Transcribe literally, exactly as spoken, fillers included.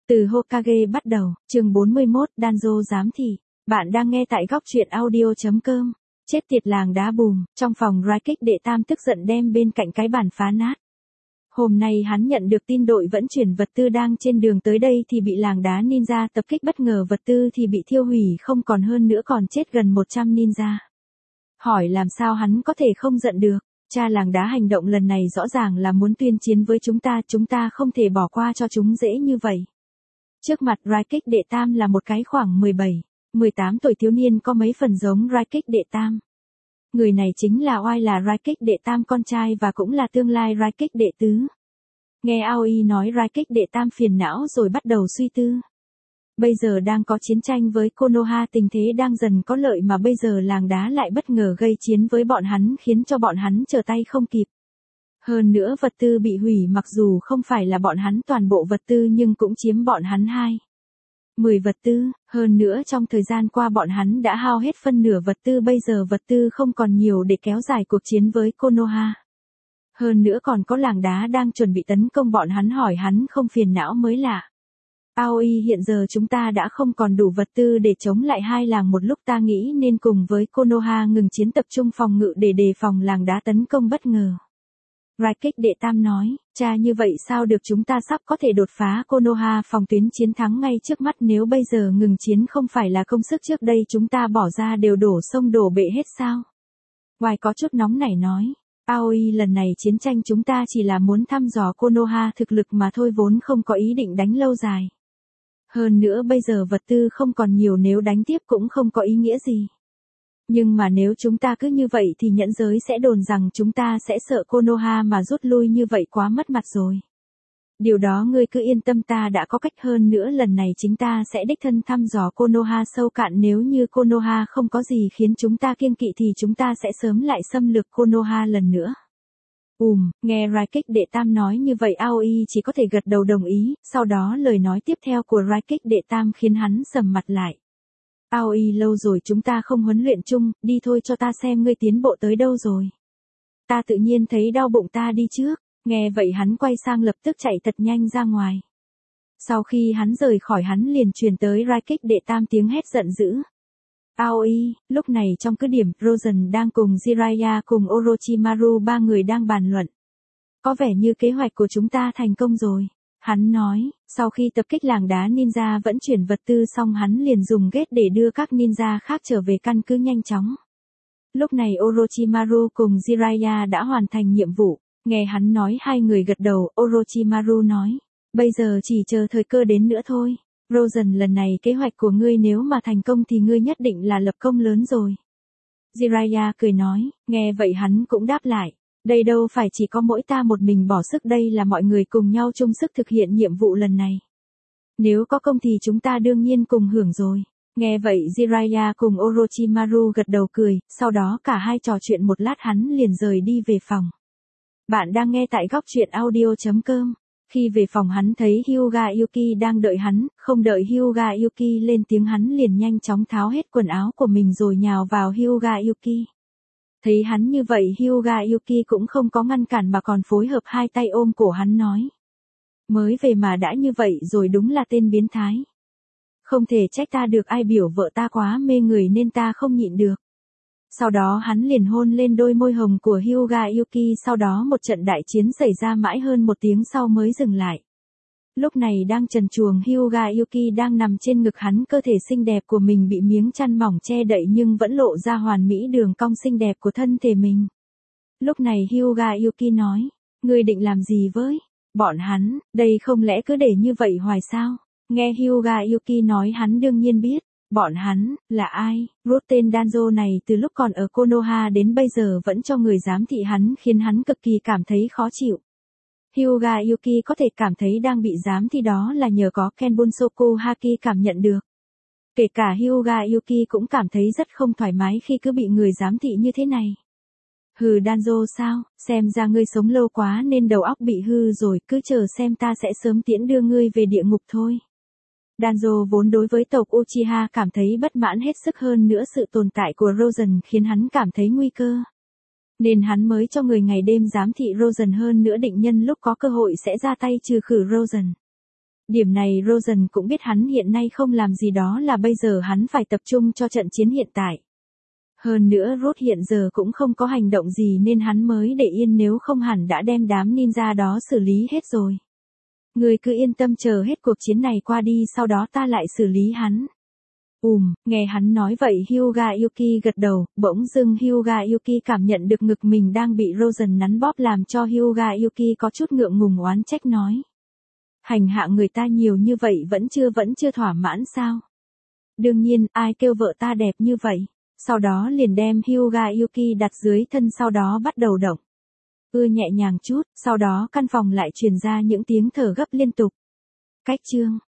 Từ Hokage bắt đầu, chương bốn mươi mốt, Danzo giám thị. Bạn đang nghe tại góc truyện audio chấm com. Chết tiệt làng đá bùm, trong phòng Raikage đệ tam tức giận đem bên cạnh cái bàn phá nát. Hôm nay hắn nhận được tin đội vẫn chuyển vật tư đang trên đường tới đây thì bị làng đá ninja tập kích bất ngờ, vật tư thì bị thiêu hủy không còn, hơn nữa còn chết gần một trăm ninja. Hỏi làm sao hắn có thể không giận được, cha làng đá hành động lần này rõ ràng là muốn tuyên chiến với chúng ta, chúng ta không thể bỏ qua cho chúng dễ như vậy. Trước mặt Raikage đệ tam là một cái khoảng mười bảy, mười tám tuổi thiếu niên có mấy phần giống Raikage đệ tam. Người này chính là oai là Raikage đệ tam con trai và cũng là tương lai Raikage đệ tứ. Nghe Aoi nói Raikage đệ tam phiền não rồi bắt đầu suy tư. Bây giờ đang có chiến tranh với Konoha, tình thế đang dần có lợi mà bây giờ làng đá lại bất ngờ gây chiến với bọn hắn khiến cho bọn hắn trở tay không kịp. Hơn nữa vật tư bị hủy, mặc dù không phải là bọn hắn toàn bộ vật tư nhưng cũng chiếm bọn hắn hai. mười vật tư, hơn nữa trong thời gian qua bọn hắn đã hao hết phân nửa vật tư, bây giờ vật tư không còn nhiều để kéo dài cuộc chiến với Konoha. Hơn nữa còn có làng đá đang chuẩn bị tấn công bọn hắn, hỏi hắn không phiền não mới lạ. Aoi, hiện giờ chúng ta đã không còn đủ vật tư để chống lại hai làng một lúc, ta nghĩ nên cùng với Konoha ngừng chiến, tập trung phòng ngự để đề phòng làng đá tấn công bất ngờ. Raikage đệ tam nói, cha như vậy sao được, chúng ta sắp có thể đột phá Konoha phòng tuyến chiến thắng ngay trước mắt, nếu bây giờ ngừng chiến không phải là công sức trước đây chúng ta bỏ ra đều đổ sông đổ bể hết sao? Ngoài có chút nóng nảy nói, Aoi, lần này chiến tranh chúng ta chỉ là muốn thăm dò Konoha thực lực mà thôi, vốn không có ý định đánh lâu dài. Hơn nữa bây giờ vật tư không còn nhiều, nếu đánh tiếp cũng không có ý nghĩa gì. Nhưng mà nếu chúng ta cứ như vậy thì nhẫn giới sẽ đồn rằng chúng ta sẽ sợ Konoha mà rút lui, như vậy quá mất mặt rồi. Điều đó ngươi cứ yên tâm, ta đã có cách, hơn nữa lần này chính ta sẽ đích thân thăm dò Konoha sâu cạn, nếu như Konoha không có gì khiến chúng ta kiêng kỵ thì chúng ta sẽ sớm lại xâm lược Konoha lần nữa. Ùm, nghe Raikage đệ tam nói như vậy Aoi chỉ có thể gật đầu đồng ý, sau đó lời nói tiếp theo của Raikage đệ tam khiến hắn sầm mặt lại. Aoi, lâu rồi chúng ta không huấn luyện chung, đi thôi cho ta xem ngươi tiến bộ tới đâu rồi. Ta tự nhiên thấy đau bụng, ta đi trước. Nghe vậy hắn quay sang lập tức chạy thật nhanh ra ngoài. Sau khi hắn rời khỏi hắn liền truyền tới Raikage đệ tam tiếng hét giận dữ. Aoi, lúc này trong cứ điểm, Rosen đang cùng Jiraiya cùng Orochimaru ba người đang bàn luận. Có vẻ như kế hoạch của chúng ta thành công rồi. Hắn nói, sau khi tập kích làng đá ninja vẫn chuyển vật tư xong hắn liền dùng ghét để đưa các ninja khác trở về căn cứ nhanh chóng. Lúc này Orochimaru cùng Jiraiya đã hoàn thành nhiệm vụ. Nghe hắn nói hai người gật đầu, Orochimaru nói, bây giờ chỉ chờ thời cơ đến nữa thôi. Rosen, lần này kế hoạch của ngươi nếu mà thành công thì ngươi nhất định là lập công lớn rồi. Jiraiya cười nói, nghe vậy hắn cũng đáp lại, đây đâu phải chỉ có mỗi ta một mình bỏ sức, đây là mọi người cùng nhau chung sức thực hiện nhiệm vụ lần này. Nếu có công thì chúng ta đương nhiên cùng hưởng rồi. Nghe vậy Jiraiya cùng Orochimaru gật đầu cười, sau đó cả hai trò chuyện một lát hắn liền rời đi về phòng. Bạn đang nghe tại góc truyện audio chấm com. Khi về phòng hắn thấy Hyuga Yuki đang đợi hắn, không đợi Hyuga Yuki lên tiếng hắn liền nhanh chóng tháo hết quần áo của mình rồi nhào vào Hyuga Yuki. Thấy hắn như vậy Hyuga Yuki cũng không có ngăn cản mà còn phối hợp hai tay ôm cổ hắn nói. Mới về mà đã như vậy rồi, đúng là tên biến thái. Không thể trách ta được, ai biểu vợ ta quá mê người nên ta không nhịn được. Sau đó hắn liền hôn lên đôi môi hồng của Hyuga Yuki, sau đó một trận đại chiến xảy ra mãi hơn một tiếng sau mới dừng lại. Lúc này đang trần truồng Hyuga Yuki đang nằm trên ngực hắn, cơ thể xinh đẹp của mình bị miếng chăn mỏng che đậy nhưng vẫn lộ ra hoàn mỹ đường cong xinh đẹp của thân thể mình. Lúc này Hyuga Yuki nói, ngươi định làm gì với bọn hắn, đây không lẽ cứ để như vậy hoài sao? Nghe Hyuga Yuki nói hắn đương nhiên biết. Bọn hắn, là ai? Rốt tên Danzo này từ lúc còn ở Konoha đến bây giờ vẫn cho người giám thị hắn, khiến hắn cực kỳ cảm thấy khó chịu. Hyuga Yuki có thể cảm thấy đang bị giám thị đó là nhờ có Kenbunsoku Haki cảm nhận được. Kể cả Hyuga Yuki cũng cảm thấy rất không thoải mái khi cứ bị người giám thị như thế này. Hừ, Danzo sao, xem ra ngươi sống lâu quá nên đầu óc bị hư rồi, cứ chờ xem ta sẽ sớm tiễn đưa ngươi về địa ngục thôi. Danzo vốn đối với tộc Uchiha cảm thấy bất mãn hết sức, hơn nữa sự tồn tại của Rosen khiến hắn cảm thấy nguy cơ. Nên hắn mới cho người ngày đêm giám thị Rosen, hơn nữa định nhân lúc có cơ hội sẽ ra tay trừ khử Rosen. Điểm này Rosen cũng biết hắn hiện nay không làm gì đó là bây giờ hắn phải tập trung cho trận chiến hiện tại. Hơn nữa Roth hiện giờ cũng không có hành động gì nên hắn mới để yên, nếu không hẳn đã đem đám ninja đó xử lý hết rồi. Người cứ yên tâm chờ hết cuộc chiến này qua đi, sau đó ta lại xử lý hắn. Ùm, nghe hắn nói vậy Hyuga Yuki gật đầu, bỗng dưng Hyuga Yuki cảm nhận được ngực mình đang bị Rosen nắn bóp làm cho Hyuga Yuki có chút ngượng ngùng oán trách nói. Hành hạ người ta nhiều như vậy vẫn chưa vẫn chưa thỏa mãn sao? Đương nhiên, ai kêu vợ ta đẹp như vậy? Sau đó liền đem Hyuga Yuki đặt dưới thân, sau đó bắt đầu động. Ưa nhẹ nhàng chút, sau đó căn phòng lại truyền ra những tiếng thở gấp liên tục. Cách chương